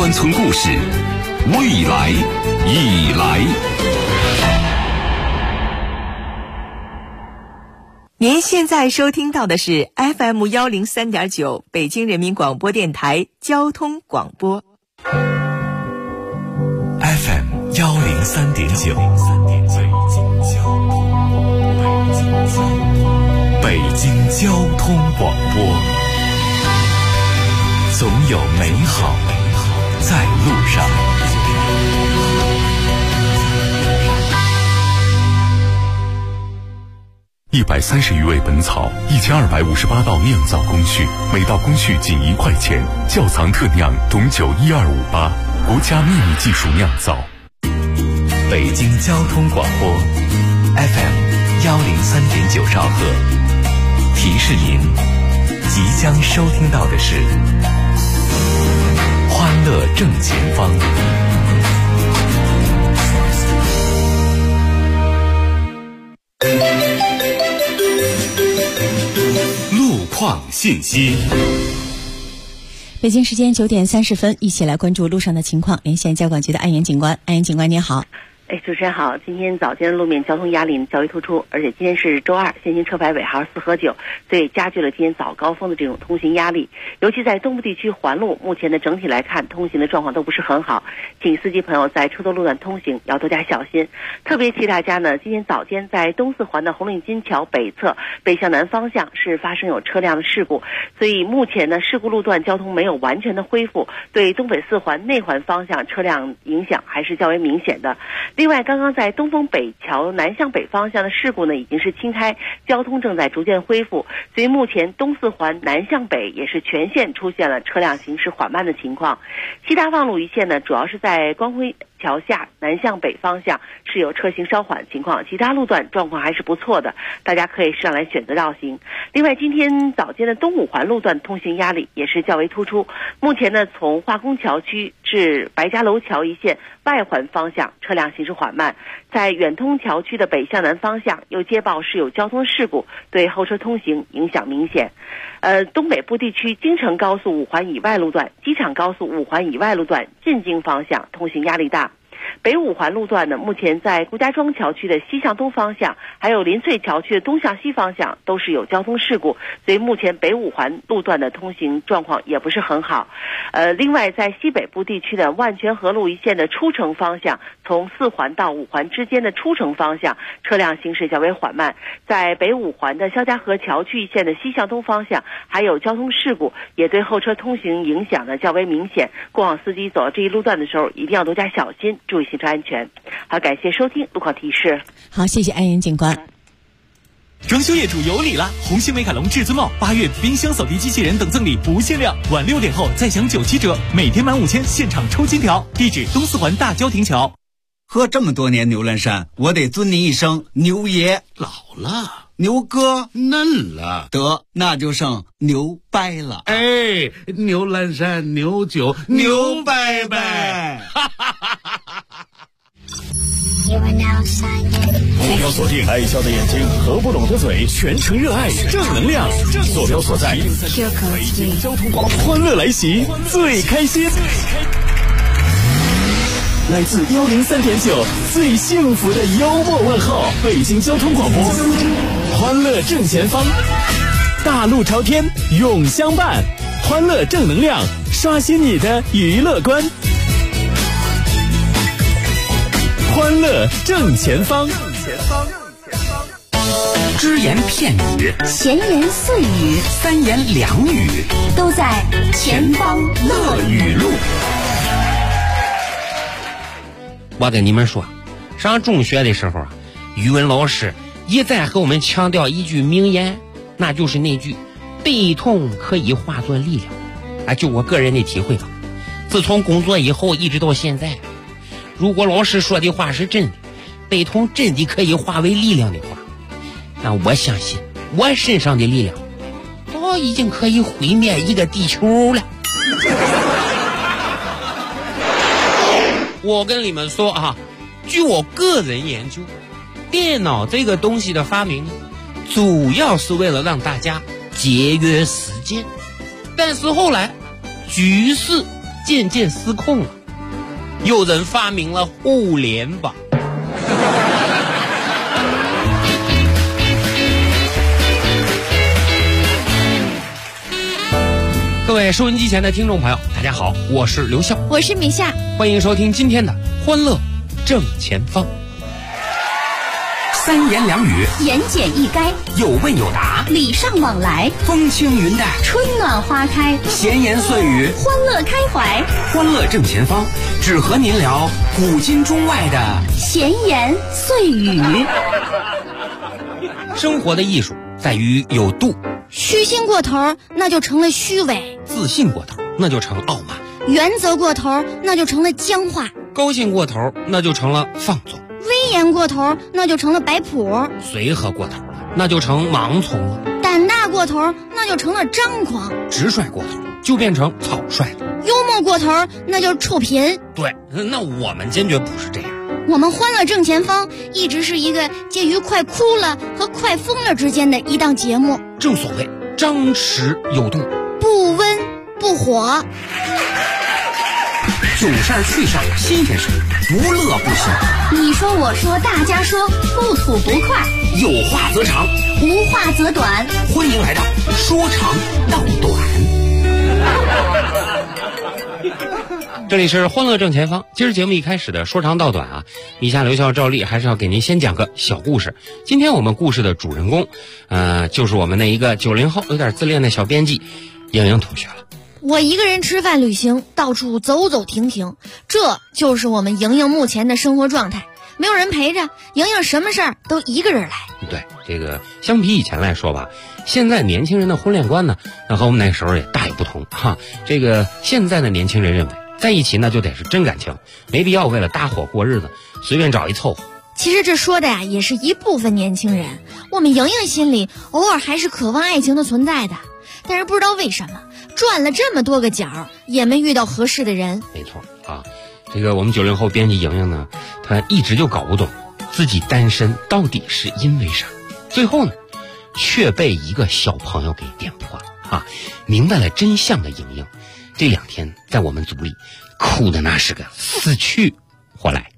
乡村故事，未来已来。 您现在收听到的是 FM 103.9北京人民广播电台交通广播。 FM 103.9，北京交通广播，总有美好在路上。130余味本草，1258道酿造工序，每道工序仅1块钱。窖藏特酿董酒12588，国家秘密技术酿造。北京交通广播 FM 103.9兆赫，提示您即将收听到的是欢乐正前方。路况信息。 北京时间9点30分，一起来关注路上的情况。连线交管局的安岩警官，安岩警官您好。 主持人好，今天早间路面交通压力较为突出，而且今天是周二，限行车牌尾号4和9，所以加剧了今天早高峰的这种通行压力。尤其在东部地区环路，目前的整体来看，通行的状况都不是很好，请司机朋友在车多路段通行要多加小心。特别提大家呢，今天早间在东四环的红领巾桥北侧北向南方向是发生有车辆的事故，所以目前呢，事故路段交通没有完全的恢复，对东北四环内环方向车辆影响还是较为明显的。另外，刚刚在东风北桥南向北方向的事故呢，已经是清开，交通正在逐渐恢复，所以目前东四环南向北也是全线出现了车辆行驶缓慢的情况。西大望路一线呢，主要是在光辉桥下南向北方向是有车行稍缓情况，其他路段状况还是不错的，大家可以上来选择绕行。另外，今天早间的东五环路段通行压力也是较为突出，目前呢，从化工桥区至白家楼桥一线外环方向车辆行驶缓慢，在远通桥区的北向南方向又接报是有交通事故，对后车通行影响明显。东北部地区京承高速5环以外路段、机场高速5环以外路段进京方向通行压力大。北五环路段呢，目前在顾家庄桥区的西向东方向，还有林萃桥区的东向西方向都是有交通事故，所以目前北五环路段的通行状况也不是很好。另外在西北部地区的万泉河路一线的出城方向，从4环到5环之间的出城方向车辆行驶较为缓慢，在北五环的肖家河桥区一线的西向东方向还有交通事故，也对后车通行影响呢较为明显。过往司机走到这一路段的时候，一定要多加小心，注意行车安全。好，感谢收听路况提示。 好，谢谢安岩警官。 装修业主有礼了！红星美凯龙至尊帽8月冰箱扫地机器人等赠礼不限量，晚6点后再享97折，每天满5000现场抽金条。地址东四环大郊亭桥。 喝这么多年牛栏山，我得尊您一声牛爷。 老了， 牛哥嫩了， 得那就剩牛掰了。 哎，牛栏山牛酒牛掰掰。 目标锁定，爱笑的眼睛合不拢的嘴，全程热爱正能量。坐标所在，北京交通广播，欢乐来袭，最开心。来自103.9，最幸福的幽默问候，北京交通广播，欢乐正前方，大路朝天，永相伴，欢乐正能量，刷新你的娱乐观。欢乐正前方， 只言片语， 闲言碎语， 三言两语， 都在前方乐语录。 我跟你们说，上中学的时候啊，语文老师一再和我们强调一句名言，那就是那句悲痛可以化作力量啊，就我个人的体会吧。自从工作以后一直到现在，如果老师说的话是真的，悲痛真的可以化为力量的话，那我相信我身上的力量早已经可以毁灭一个地球了。我跟你们说啊，据我个人研究，电脑这个东西的发明主要是为了让大家节约时间，但是后来局势渐渐失控了。有人发明了互联网。各位收音机前的听众朋友，大家好，我是刘笑， 我是米夏， 欢迎收听今天的欢乐正前方。 三言两语，言简意赅，有问有答，礼尚往来， 风轻云淡， 春暖花开， 闲言碎语， 欢乐开怀。 欢乐正前方，只和您聊古今中外的闲言碎语。 生活的艺术在于有度， 虚心过头那就成了虚伪， 自信过头那就成傲慢， 原则过头那就成了僵化， 高兴过头那就成了放纵， 威严过头那就成了摆谱， 随和过头那就成盲从了， 胆大过头那就成了张狂， 直率过头就变成草率了， 幽默过头那就是臭贫。 对，那我们坚决不是这样。 我们欢乐正前方一直是一个介于快哭了和快疯了之间的一档节目， 正所谓张弛有度， 不温不火， 囧事儿趣事儿新鲜事儿，无乐不行。 你说我说大家说，不吐不快， 有话则长， 无话则短。 欢迎来到说长道短。 这里是欢乐正前方。今儿节目一开始的说长道短啊，米夏、刘笑、赵丽还是要给您先讲个小故事。今天我们故事的主人公，就是我们那一个90后有点自恋的小编辑莹莹同学了。 我一个人吃饭旅行，到处走走停停，这就是我们莹莹目前的生活状态。没有人陪着，莹莹什么事儿都一个人来。 对，这个相比以前来说吧，现在年轻人的婚恋观呢，那和我们那时候也大有不同哈。这个现在的年轻人认为，在一起那就得是真感情，没必要为了搭伙过日子随便找一凑合。 其实这说的呀，也是一部分年轻人。我们莹莹心里偶尔还是渴望爱情的存在的，但是不知道为什么转了这么多个角也没遇到合适的人。 没错啊，这个我们90后编辑莹莹呢，她一直就搞不懂自己单身到底是因为啥，最后呢却被一个小朋友给点破了啊！明白了真相的莹莹这2天在我们组里哭的那是个死去活来。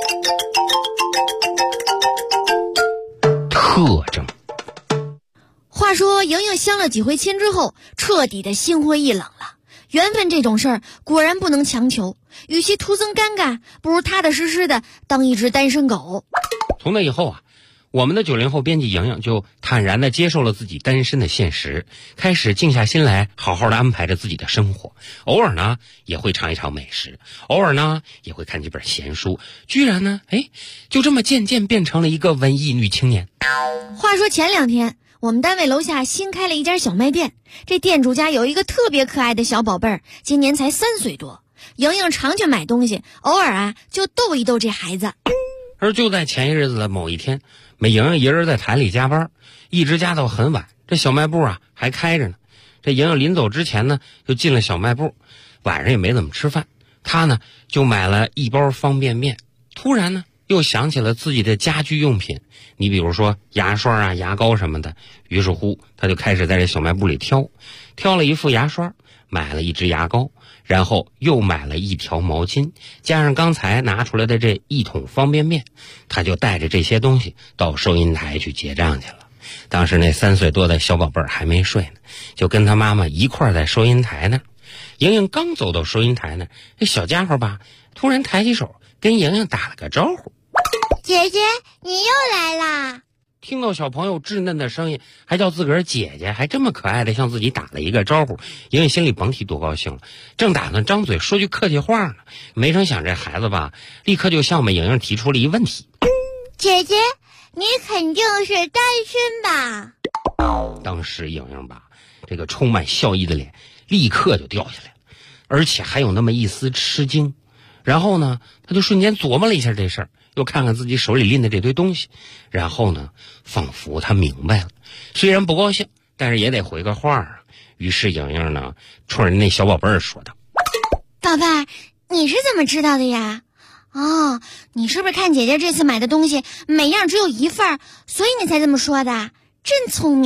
特征。 话说莹莹相了几回亲之后，彻底的心灰意冷了。缘分这种事儿果然不能强求，与其徒增尴尬，不如踏踏实实的当一只单身狗。 从那以后啊，我们的90后编辑莹莹就坦然地接受了自己单身的现实，开始静下心来好好的安排着自己的生活。偶尔呢也会尝一尝美食，偶尔呢也会看几本闲书，居然呢就这么渐渐变成了一个文艺女青年。 话说前2天我们单位楼下新开了一家小卖店，这店主家有一个特别可爱的小宝贝儿，今年才3岁多。莹莹常去买东西，偶尔就逗一逗这孩子。 而就在前一日子的某一天，美莹莹一人在台里加班，一直加到很晚，这小卖部还开着呢。这莹莹临走之前呢，就进了小卖部，晚上也没怎么吃饭，她呢就买了一包方便面。突然呢又想起了自己的家居用品，你比如说牙刷牙膏什么的，于是乎她就开始在这小卖部里挑了一副牙刷，买了一支牙膏，然后又买了一条毛巾，加上刚才拿出来的这1桶方便面，他就带着这些东西到收银台去结账去了。当时那3岁多的小宝贝儿还没睡呢，就跟他妈妈一块在收银台呢。莹莹刚走到收银台呢，这小家伙吧突然抬起手跟莹莹打了个招呼：“ 姐姐，你又来啦！” 听到小朋友稚嫩的声音，还叫自个儿姐姐，还这么可爱的向自己打了一个招呼，莹莹心里甭提多高兴了，正打算张嘴说句客气话呢，没成想这孩子吧立刻就向我们莹莹提出了一问题：“ 姐姐，你肯定是单身吧？” 当时莹莹吧这个充满笑意的脸立刻就掉下来了，而且还有那么一丝吃惊。然后呢他就瞬间琢磨了一下这事儿，又看看自己手里拎的这堆东西，然后呢仿佛他明白了，虽然不高兴，但是也得回个话啊。于是莹莹呢冲着那小宝贝儿说道：“ 宝贝儿，你是怎么知道的呀？哦，你是不是看姐姐这次买的东西每样只有1份，所以你才这么说的？真聪明。”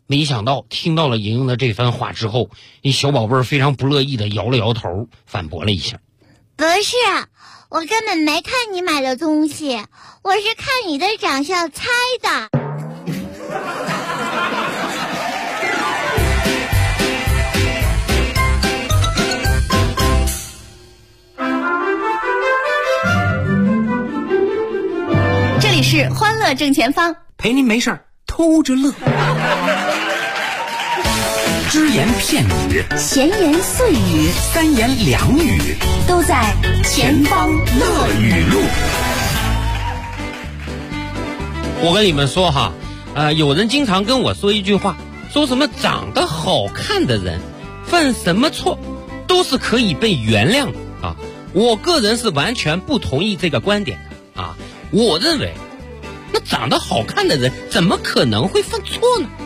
没想到听到了莹莹的这番话之后，那小宝贝儿非常不乐意的摇了摇头，反驳了一下： 不是，我根本没看你买的东西，我是看你的长相猜的。 这里是欢乐正前方， 陪您没事儿偷着乐。只言片语， 闲言碎语， 三言两语， 都在前方乐语录。 我跟你们说哈，有人经常跟我说一句话，说什么长得好看的人犯什么错都是可以被原谅的啊。我个人是完全不同意这个观点的啊。我认为，那长得好看的人怎么可能会犯错呢？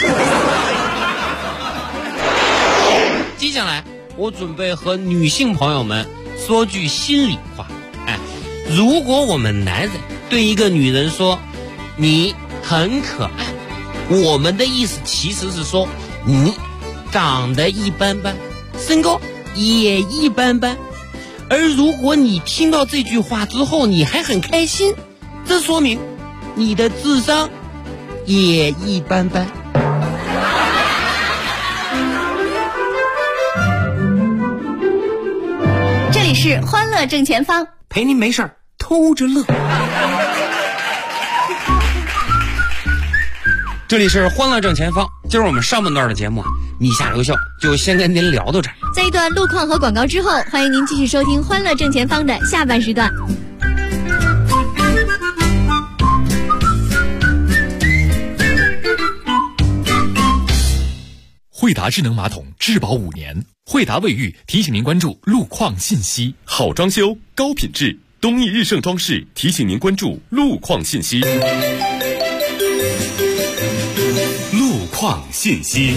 接下来，我准备和女性朋友们说句心里话。如果我们男人对一个女人说你很可爱，我们的意思其实是说你长得一般般，身高也一般般。而如果你听到这句话之后你还很开心，这说明你的智商也一般般。 这里是欢乐正前方， 陪您没事儿偷着乐。 这里是欢乐正前方，今儿我们上半段的节目你下留校就先跟您聊到这儿。 在一段路况和广告之后，欢迎您继续收听欢乐正前方的下半时段。 惠达智能马桶质保5年，惠达卫浴提醒您关注路况信息。好装修高品质，东义日盛装饰提醒您关注路况信息。路况信息。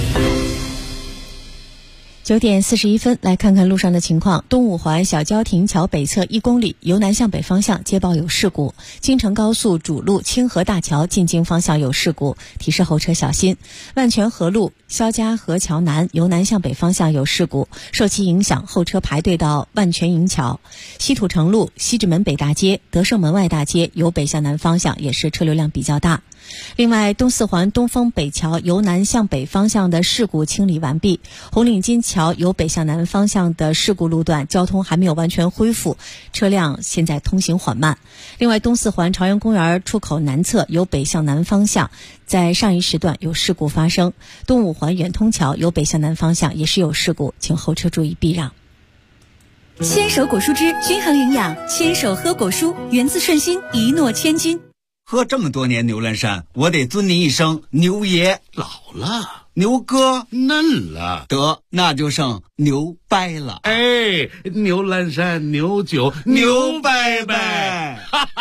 9点41分，来看看路上的情况。东五环小郊亭桥北侧1公里，由南向北方向接报有事故。京承高速主路清河大桥进京方向有事故，提示后车小心。万泉河路肖家河桥南由南向北方向有事故，受其影响，后车排队到万泉营桥。西土城路西直门北大街、德胜门外大街由北向南方向也是车流量比较大。另外，东四环东风北桥由南向北方向的事故清理完毕，红领巾桥由北向南方向的事故路段交通还没有完全恢复，车辆现在通行缓慢。另外，东四环朝阳公园出口南侧由北向南方向在上一时段有事故发生，东五环远通桥由北向南方向也是有事故，请后车注意避让。 牵手果蔬汁均衡营养，牵手喝果蔬，源自顺心，一诺千金。 喝这么多年牛栏山，我得尊您一声牛爷。 老了， 牛哥嫩了， 得那就剩牛掰了。 哎，牛栏山牛酒牛掰掰。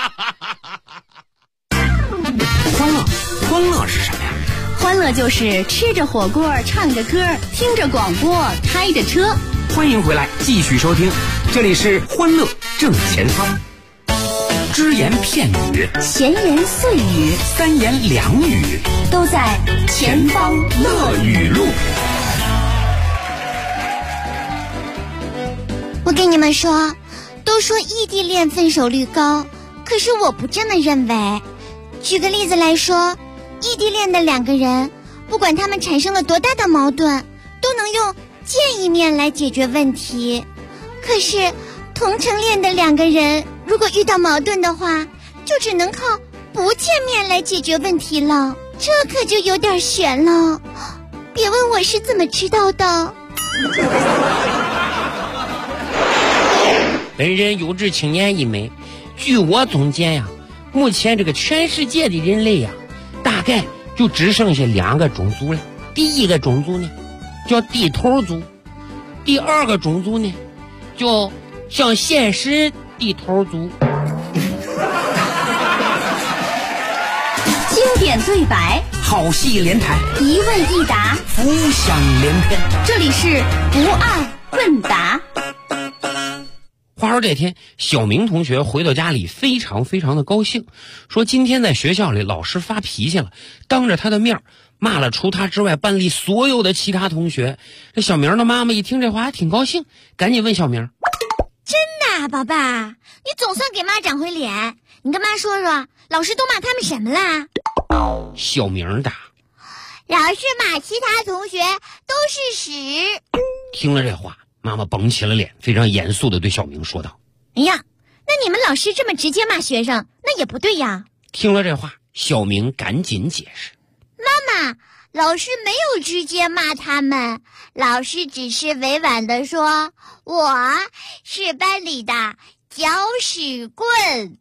欢乐是什么呀？ 欢乐就是吃着火锅，唱着歌，听着广播，开着车。 欢迎回来，继续收听，这里是欢乐正前方。只言片语， 闲言碎语， 三言两语， 都在前方乐语录。 我跟你们说，都说异地恋分手率高，可是我不这么认为。举个例子来说，异地恋的2个人，不管他们产生了多大的矛盾，都能用见一面来解决问题。可是同城恋的2个人，如果遇到矛盾的话，就只能靠不见面来解决问题了，这可就有点悬了。别问我是怎么知道的。 本人有志青年一枚，据我总结呀，目前这个全世界的人类呀，大概就只剩下2个种族了。第一个种族呢，叫地头族；第2个种族呢，叫向现实地头族。 经典对白， 好戏连台， 一问一答， 浮想联翩。 这里是不二问答。 话说这天，小明同学回到家里非常非常的高兴，说今天在学校里老师发脾气了，当着他的面骂了除他之外班里所有的其他同学。这小明的妈妈一听这话还挺高兴，赶紧问小明： 真的啊，宝贝儿，你总算给妈长回脸。你跟妈说说，老师都骂他们什么啦？ 小明答： 老师骂其他同学都是屎。 听了这话，妈妈绷起了脸，非常严肃地对小明说道： 哎呀，那你们老师这么直接骂学生，那也不对呀。 听了这话，小明赶紧解释： 妈妈，老师没有直接骂他们，老师只是委婉地说，我是班里的搅屎棍。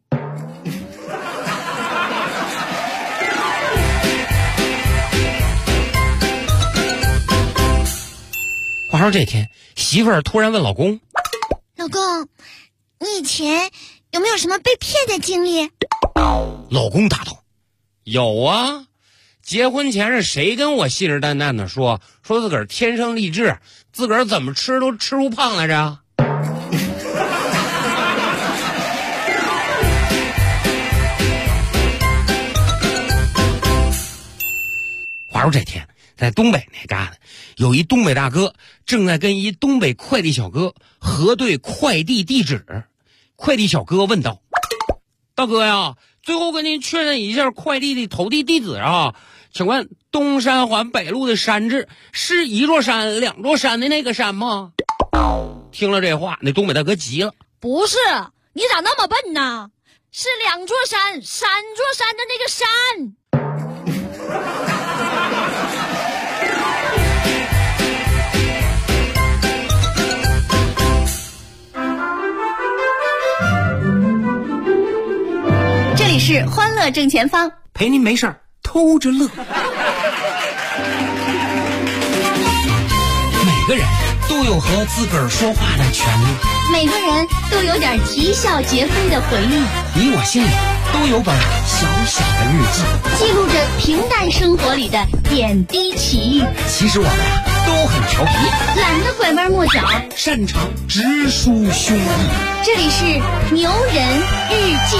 话说这天，媳妇儿突然问老公： 老公，你以前有没有什么被骗的经历？ 老公答道：有啊，结婚前是谁跟我信誓旦旦的说自个儿天生丽质，自个儿怎么吃都吃不胖来着？话说这天，在东北那旮瘩，有一东北大哥正在跟一东北快递小哥核对快递地址。快递小哥问道：大哥呀，最后跟您确认一下快递的投递地址啊，请问东山环北路的山字是一座山两座山的那个山吗？听了这话，那东北大哥急了： 不是，你咋那么笨呢？是两座山三座山的那个山。 这里是欢乐正前方， 陪您没事儿偷着乐。 每个人都有和自个儿说话的权利， 每个人都有点啼笑皆非的回忆， 你我心里都有本小小的日记， 记录着平淡生活里的点滴奇遇。 其实我们都很调皮， 懒得拐弯抹角， 擅长直抒胸臆。 这里是牛人日记。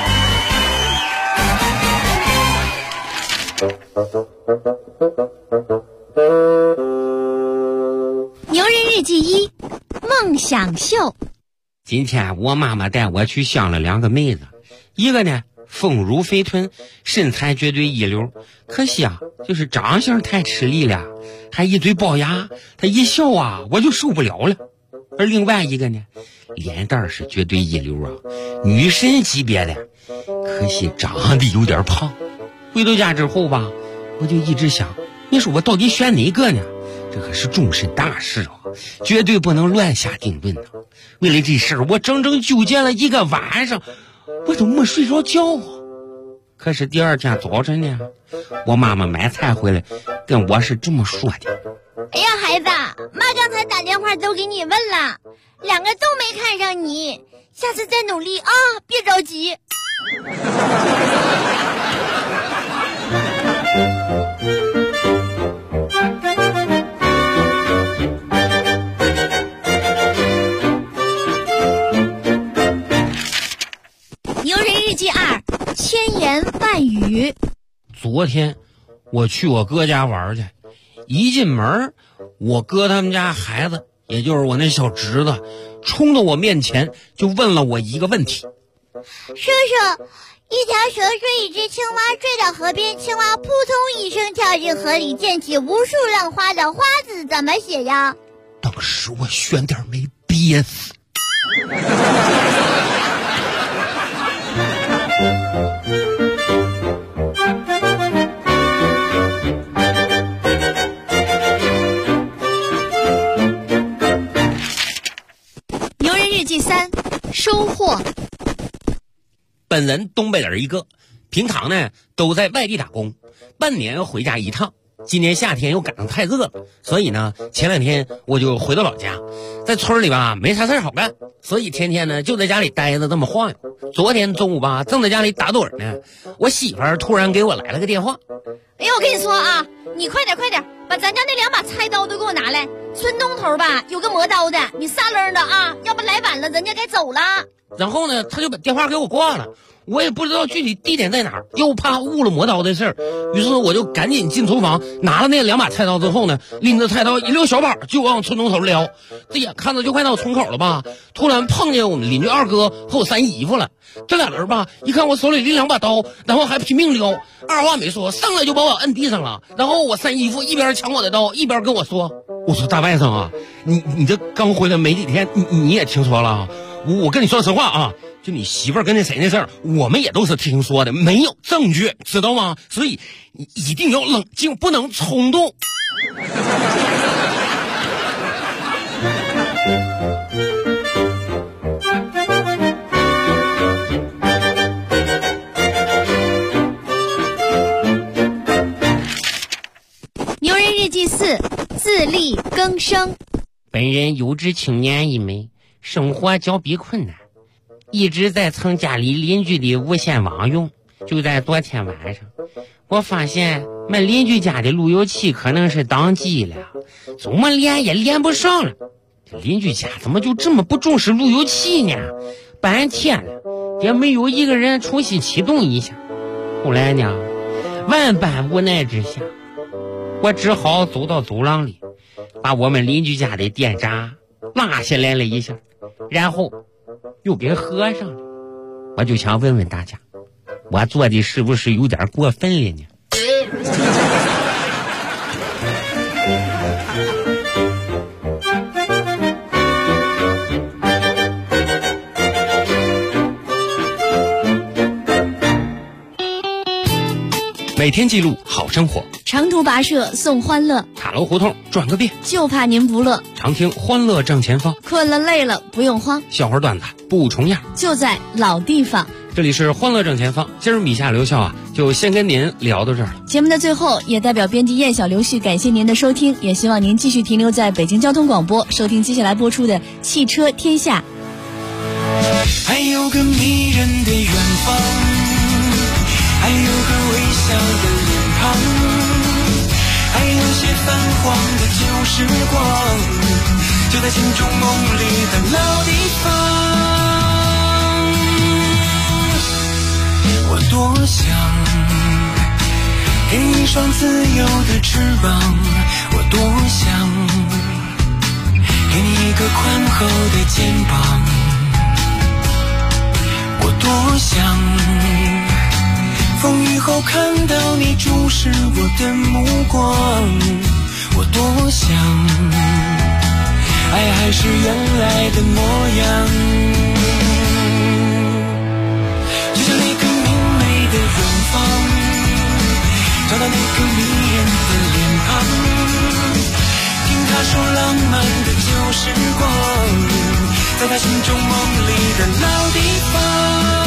牛人日记1，梦想秀。 今天我妈妈带我去相了2个妹子，一个呢丰乳肥臀，身材绝对一流，可惜啊就是长相太吃力了，还一嘴龅牙，她一笑啊我就受不了了。而另外一个呢，脸蛋是绝对一流啊，女神级别的，可惜长得有点胖。回到家之后吧，我就一直想，你说我到底选哪个呢？这可是终身大事啊，绝对不能乱下定论啊。为了这事儿，我整整纠结了1个晚上，我都没睡着觉啊。可是第二天早晨呢，我妈妈买菜回来跟我是这么说的： 哎呀孩子，妈刚才打电话都给你问了，2个都没看上你，下次再努力啊，别着急。 牛人日记2，千言万语。 昨天我去我哥家玩去，一进门，我哥他们家孩子，也就是我那小侄子，冲到我面前就问了我一个问题： 叔叔，一条蛇追一只青蛙，追到河边，青蛙扑通一声跳进河里，溅起无数浪花的花字怎么写呀？ 当时我悬点没憋死。 牛人日记3，收获。 本人东北人一个，平常呢都在外地打工，半年回家一趟。今年夏天又赶上太热了，所以呢前2天我就回到老家，在村里吧没啥事好干，所以天天呢就在家里待着这么晃悠。昨天中午吧正在家里打盹呢，我媳妇儿突然给我来了个电话： 哎呀，我跟你说啊，你快点把咱家那2把菜刀都给我拿来，村东头吧有个磨刀的，你撒楞的啊，要不来晚了人家该走了。 然后呢他就把电话给我挂了。 我也不知道具体地点在哪儿，又怕误了磨刀的事儿，于是我就赶紧进厨房，拿了那2把菜刀之后呢，拎着菜刀一溜小跑就往村东头撩。这眼看着就快到村口了吧，突然碰见我们邻居二哥和我三姨夫了。这俩人吧，一看我手里拎2把刀，然后还拼命撩，二话没说，上来就把我摁地上了。然后我三姨夫一边抢我的刀，一边跟我说：“我说大外甥啊，你这刚回来没几天，你也听说了？我跟你说实话啊，就你媳妇儿跟那谁那事儿，我们也都是听说的，没有证据，知道吗？所以你一定要冷静，不能冲动。” 牛人日记4，自力更生。 本人有志青年一枚，生活较比困难，一直在蹭家里邻居的无线网用。就在昨天晚上，我发现俺邻居家的路由器可能是当机了，怎么连也连不上了。这邻居家怎么就这么不重视路由器呢？半天了也没有一个人重新启动一下。后来呢，万般无奈之下，我只好走到走廊里，把我们邻居家的电闸拉下来了一下，然后又给合上了。我就想问问大家，我做的是不是有点过分了呢？ 每天记录好生活， 长途跋涉送欢乐， 塔楼胡同转个遍， 就怕您不乐。 常听欢乐正前方， 困了累了不用慌， 笑话段子不重样， 就在老地方。 这里是欢乐正前方，今儿米夏刘笑啊，就先跟您聊到这儿了。 节目的最后，也代表编辑燕小刘旭感谢您的收听，也希望您继续停留在北京交通广播，收听接下来播出的《汽车天下》。 还有个迷人的远方，还有个微笑的脸庞，还有些泛黄的旧时光，就在心中梦里的老地方。我多想给你一双自由的翅膀，我多想给你一个宽厚的肩膀，我多想风雨后看到你注视我的目光，我多想爱还是原来的模样，就像那个明媚的远方，找到那个迷人的脸庞，听他说浪漫的旧时光，在他心中梦里的老地方。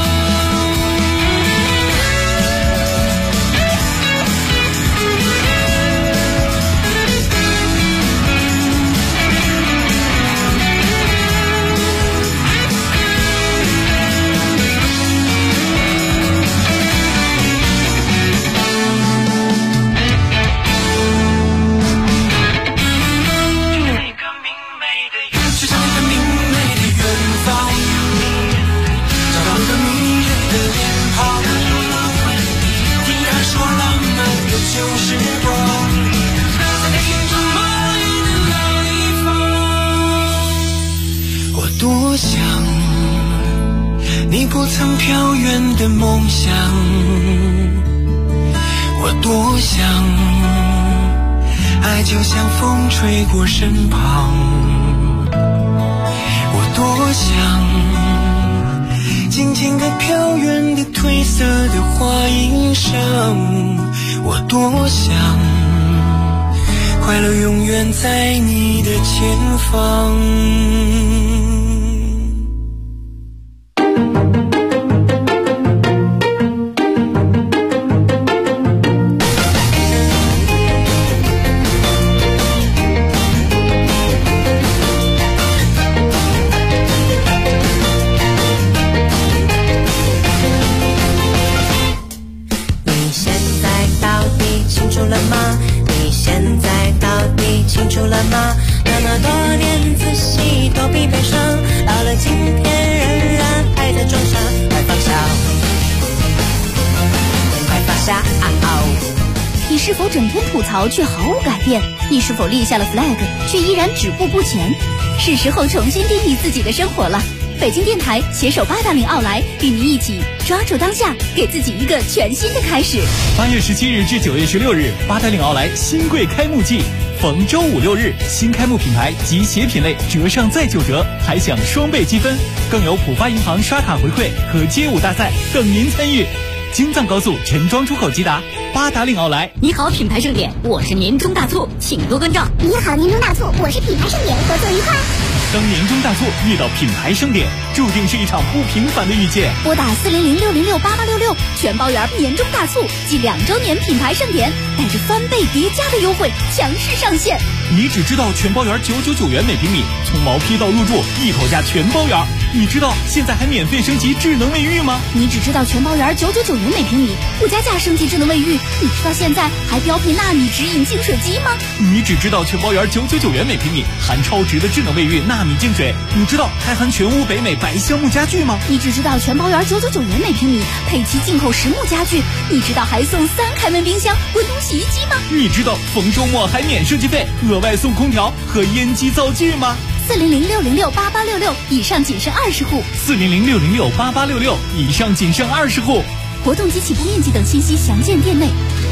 多想你不曾飘远的梦想，我多想爱就像风吹过身旁，我多想静静地飘远的褪色的花衣裳，我多想快乐永远在你的前方。清楚了吗？那么多年仔细都疲惫是否整天吐槽却毫无改变？你是否立下了 flag 却依然止步不前？是时候重新定义自己的生活了。北京电台携手八达岭奥莱，与您一起抓住当下，给自己一个全新的开始。 8月17日至9月16日，八达岭奥莱新柜开幕季，逢周5、6日，新开幕品牌及鞋品类折上再9折，还享双倍积分，更有浦发银行刷卡回馈和街舞大赛等您参与。京藏高速陈庄出口即达，八达岭奥莱。 你好，品牌盛典，我是年终大促，请多关照。 你好，年终大促，我是品牌盛典，合作愉快。 当年终大促遇到品牌盛典，注定是一场不平凡的遇见。 拨打400-606-8866，全包圆年终大促暨2周年品牌盛典，带着翻倍叠加的优惠强势上线。 你只知道全包圆999元每平米，从毛坯到入住一口价全包圆。你知道现在还免费升级智能卫浴吗？ 你只知道全包圆999元每平米，不加价升级智能卫浴。你知道现在还标配纳米直饮净水机吗？ 你只知道全包圆999元每平米，含超值的智能卫浴纳米净水。你知道还含全屋北美白橡木家具吗？ 你只知道全包圆999元每平米，配齐进口实木家具。你知道还送3开门冰箱、滚筒洗衣机吗？ 你知道逢周末还免设计费，额外送空调和烟机灶具吗 ？400-606-8866，以上仅剩20户。 400-606-8866，以上仅剩20户。 活动及起步面积等信息详见店内。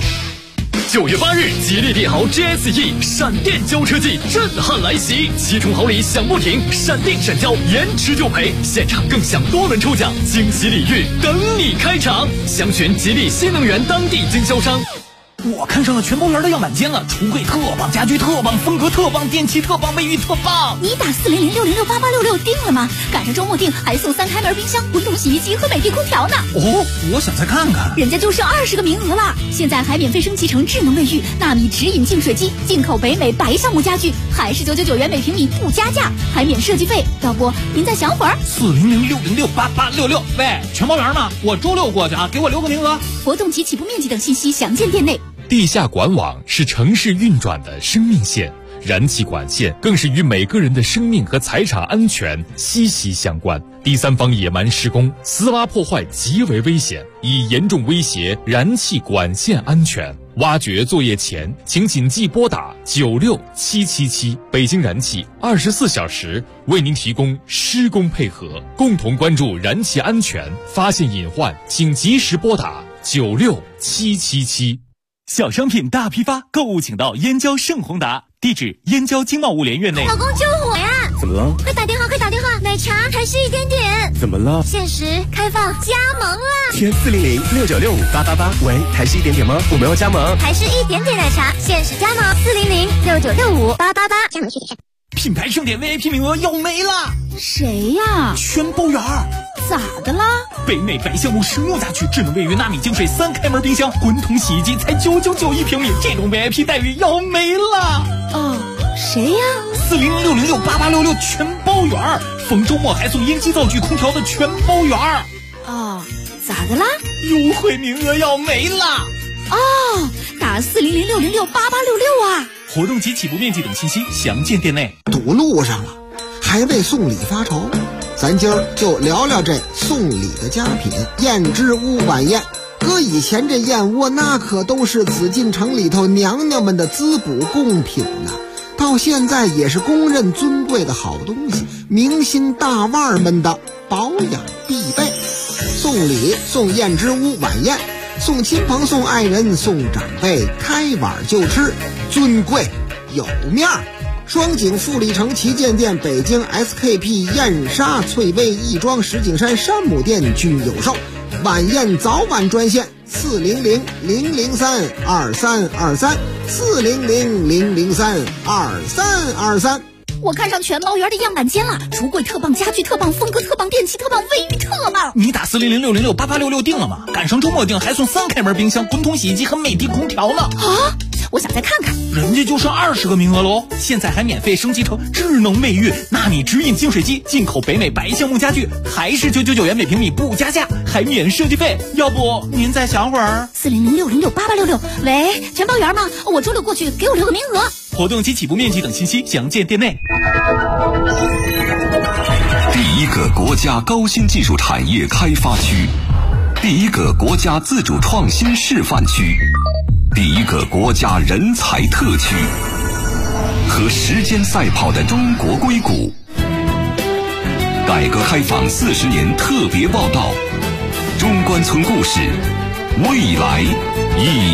9月8日，吉利帝豪 GSE 闪电交车季震撼来袭，7重好礼享不停，闪定闪交，延迟就赔，现场更享多轮抽奖，惊喜礼遇等你开场。详询吉利新能源当地经销商。 我看上了全包圆的样板间了，橱柜特棒，家居特棒，风格特棒，电器特棒，卫浴特棒。 你打400-606-8866定了吗？赶上周末定还送3开门冰箱、滚筒洗衣机和美的空调呢。 哦，我想再看看。 人家就剩20个名额了，现在还免费升级成智能卫浴、纳米直饮净水机，进口北美白橡木家具，还是999元每平米不加价，还免设计费。要不您再想会儿 ？400-606-8866。喂，全包圆吗？我周6过去啊，给我留个名额。 活动及起步面积等信息详见店内。 地下管网是城市运转的生命线，燃气管线更是与每个人的生命和财产安全息息相关。第三方野蛮施工、私挖破坏极为危险，已严重威胁燃气管线安全。挖掘作业前，请谨记拨打96777，北京燃气24小时为您提供施工配合，共同关注燃气安全。发现隐患，请及时拨打96777。 小商品大批发，购物请到燕郊盛宏达，地址燕郊经贸物联院内。 老公救我呀！ 怎么了？ 快打电话，快打电话！奶茶还是一点点。 怎么了？ 限时开放加盟了。 填400-6965-888。喂，还是一点点吗？我们要加盟。 还是一点点奶茶，限时加盟400-6965-888。加盟具体是。 品牌盛典 VIP 名额要没了。 谁呀？ 全包圆。 咋的啦？ 北美白橡木实木家具、智能卫浴、纳米净水、3开门冰箱、滚筒洗衣机才999一平米，这种 VIP 待遇要没了。 哦，谁呀 ？400-606-8866全包圆，逢周末还送烟机灶具、空调的全包圆。 哦，咋的啦？ 优惠名额要没了。 哦，打400-606-8866啊！ 活动及起步面积等信息详见店内。 堵路上了，还为送礼发愁。咱今儿就聊聊这送礼的佳品燕之屋晚宴。搁以前这燕窝那可都是紫禁城里头娘娘们的滋补贡品呢，到现在也是公认尊贵的好东西，明星大腕们的保养必备。送礼送燕之屋晚宴，送亲朋送爱人送长辈，开碗就吃，尊贵有面儿。双井富力城旗舰店、北京 SKP 燕莎、翠微亦庄、石景山山姆店均有售。晚宴早晚专线400-003-2323 400-003-2323。 我看上全包圆的样板间了，橱柜特棒，家具特棒，风格特棒，电器特棒，卫浴特棒。 你打400-606-8866定了吗？赶上周末定还送3开门冰箱、滚筒洗衣机和美的空调呢。 啊！我想再看看。 人家就剩20个名额喽，现在还免费升级成智能卫浴、纳米直饮净水机，进口北美白橡木家具，还是999元每平米不加价，还免设计费。要不您再想会儿 ？400-606-8866。喂，全包圆吗？我周6过去，给我留个名额。 活动及起步面积等信息详见店内。 第一个国家高新技术产业开发区，第一个国家自主创新示范区， 第一个国家人才特区，和时间赛跑的中国硅谷。改革开放40年特别报道，中关村故事，未来